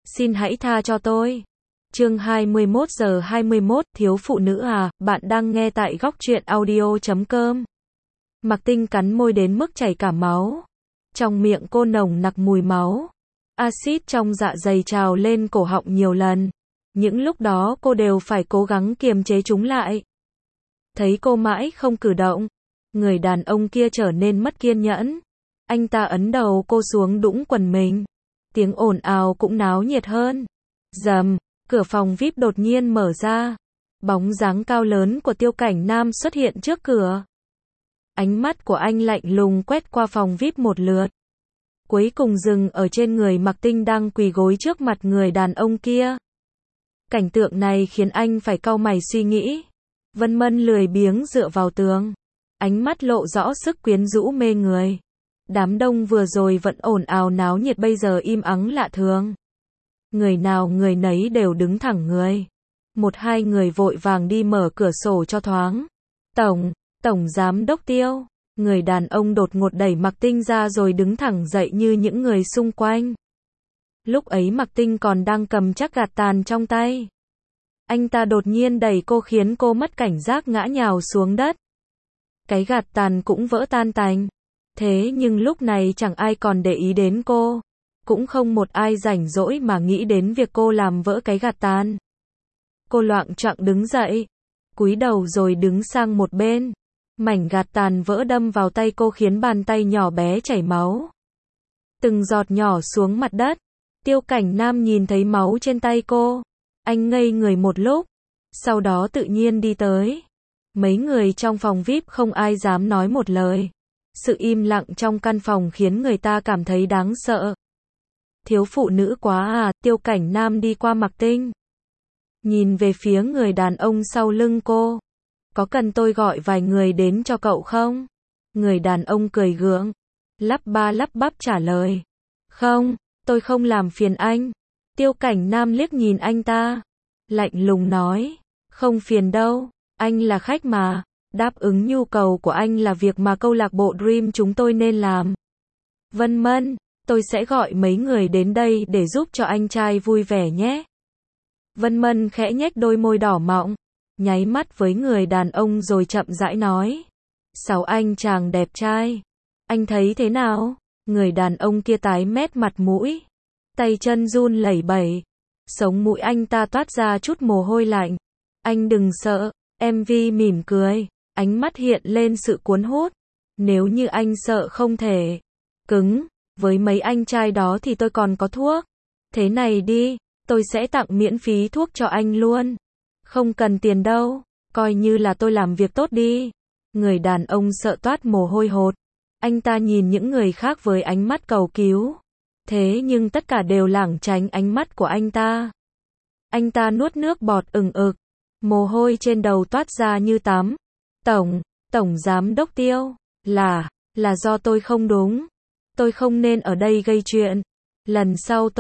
Xin hãy tha cho tôi. Chương 21:21, thiếu phụ nữ à, bạn đang nghe tại góc truyện audio.com. Mạc Tinh cắn môi đến mức chảy cả máu. Trong miệng cô nồng nặc mùi máu. Axit trong dạ dày trào lên cổ họng nhiều lần. Những lúc đó cô đều phải cố gắng kiềm chế chúng lại. Thấy cô mãi không cử động, người đàn ông kia trở nên mất kiên nhẫn. Anh ta ấn đầu cô xuống đũng quần mình. Tiếng ồn ào cũng náo nhiệt hơn. Rầm, cửa phòng VIP đột nhiên mở ra. Bóng dáng cao lớn của Tiêu Cảnh Nam xuất hiện trước cửa. Ánh mắt của anh lạnh lùng quét qua phòng VIP một lượt. Cuối cùng dừng ở trên người Mạc Tinh đang quỳ gối trước mặt người đàn ông kia. Cảnh tượng này khiến anh phải cau mày suy nghĩ. Vân Mân lười biếng dựa vào tường. Ánh mắt lộ rõ sức quyến rũ mê người. Đám đông vừa rồi vẫn ồn ào náo nhiệt bây giờ im ắng lạ thường. Người nào người nấy đều đứng thẳng người. Một hai người vội vàng đi mở cửa sổ cho thoáng. Tổng giám đốc Tiêu. Người đàn ông đột ngột đẩy Mạc Tinh ra rồi đứng thẳng dậy như những người xung quanh. Lúc ấy Mạc Tinh còn đang cầm chắc gạt tàn trong tay. Anh ta đột nhiên đẩy cô khiến cô mất cảnh giác ngã nhào xuống đất. Cái gạt tàn cũng vỡ tan tành. Thế nhưng lúc này chẳng ai còn để ý đến cô. Cũng không một ai rảnh rỗi mà nghĩ đến việc cô làm vỡ cái gạt tàn. Cô loạng choạng đứng dậy. Cúi đầu rồi đứng sang một bên. Mảnh gạt tàn vỡ đâm vào tay cô khiến bàn tay nhỏ bé chảy máu. Từng giọt nhỏ xuống mặt đất. Tiêu Cảnh Nam nhìn thấy máu trên tay cô. Anh ngây người một lúc. Sau đó tự nhiên đi tới. Mấy người trong phòng VIP không ai dám nói một lời. Sự im lặng trong căn phòng khiến người ta cảm thấy đáng sợ. Thiếu phụ nữ quá à, Tiêu Cảnh Nam đi qua Mạc Tinh. Nhìn về phía người đàn ông sau lưng cô. Có cần tôi gọi vài người đến cho cậu không? Người đàn ông cười gượng. Lắp ba lắp bắp trả lời. Không, tôi không làm phiền anh. Tiêu Cảnh Nam liếc nhìn anh ta. Lạnh lùng nói. Không phiền đâu, anh là khách mà. Đáp ứng nhu cầu của anh là việc mà câu lạc bộ Dream chúng tôi nên làm. Vân Mân, tôi sẽ gọi mấy người đến đây để giúp cho anh trai vui vẻ nhé. Vân Mân khẽ nhếch đôi môi đỏ mọng, nháy mắt với người đàn ông rồi chậm rãi nói. Sáu anh chàng đẹp trai. Anh thấy thế nào? Người đàn ông kia tái mét mặt mũi. Tay chân run lẩy bẩy. Sống mũi anh ta toát ra chút mồ hôi lạnh. Anh đừng sợ. MV mỉm cười. Ánh mắt hiện lên sự cuốn hút. Nếu như anh sợ không thể cứng với mấy anh trai đó thì tôi còn có thuốc. Thế này đi, tôi sẽ tặng miễn phí thuốc cho anh luôn. Không cần tiền đâu, coi như là tôi làm việc tốt đi. Người đàn ông sợ toát mồ hôi hột. Anh ta nhìn những người khác với ánh mắt cầu cứu. Thế nhưng tất cả đều lảng tránh ánh mắt của anh ta. Anh ta nuốt nước bọt ừng ực. Mồ hôi trên đầu toát ra như tắm. Tổng giám đốc Tiêu, là do tôi không đúng. Tôi không nên ở đây gây chuyện. Lần sau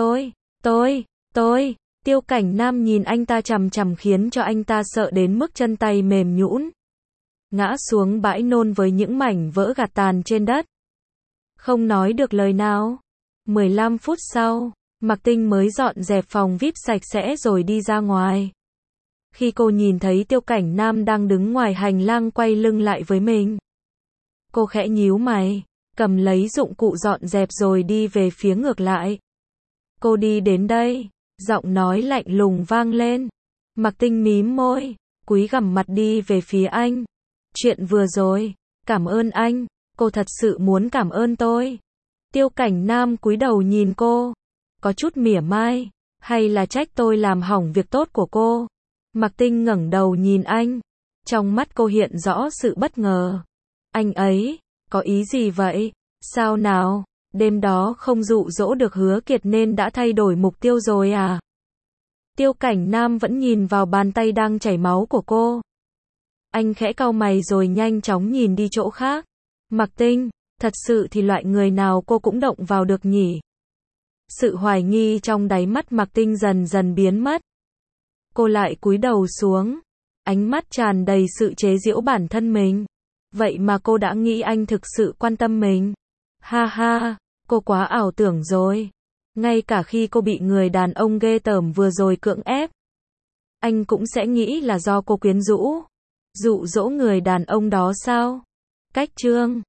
Tiêu Cảnh Nam nhìn anh ta chằm chằm khiến cho anh ta sợ đến mức chân tay mềm nhũn. Ngã xuống bãi nôn với những mảnh vỡ gạt tàn trên đất. Không nói được lời nào. 15 phút sau, Mạc Tinh mới dọn dẹp phòng VIP sạch sẽ rồi đi ra ngoài. Khi cô nhìn thấy Tiêu Cảnh Nam đang đứng ngoài hành lang quay lưng lại với mình. Cô khẽ nhíu mày, cầm lấy dụng cụ dọn dẹp rồi đi về phía ngược lại. Cô đi đến đây, giọng nói lạnh lùng vang lên. Mạc Tinh mím môi, cúi gằm mặt đi về phía anh. Chuyện vừa rồi, cảm ơn anh, cô thật sự muốn cảm ơn tôi. Tiêu Cảnh Nam cúi đầu nhìn cô, có chút mỉa mai, hay là trách tôi làm hỏng việc tốt của cô. Mạc Tinh ngẩng đầu nhìn anh, trong mắt cô hiện rõ sự bất ngờ. Anh ấy, có ý gì vậy? Sao nào, đêm đó không dụ dỗ được Hứa Kiệt nên đã thay đổi mục tiêu rồi à? Tiêu Cảnh Nam vẫn nhìn vào bàn tay đang chảy máu của cô. Anh khẽ cau mày rồi nhanh chóng nhìn đi chỗ khác. Mạc Tinh, thật sự thì loại người nào cô cũng động vào được nhỉ? Sự hoài nghi trong đáy mắt Mạc Tinh dần dần biến mất. Cô lại cúi đầu xuống, ánh mắt tràn đầy sự chế giễu bản thân mình. Vậy mà cô đã nghĩ anh thực sự quan tâm mình. Ha ha, cô quá ảo tưởng rồi. Ngay cả khi cô bị người đàn ông ghê tởm vừa rồi cưỡng ép, anh cũng sẽ nghĩ là do cô quyến rũ, dụ dỗ người đàn ông đó sao? Cách chương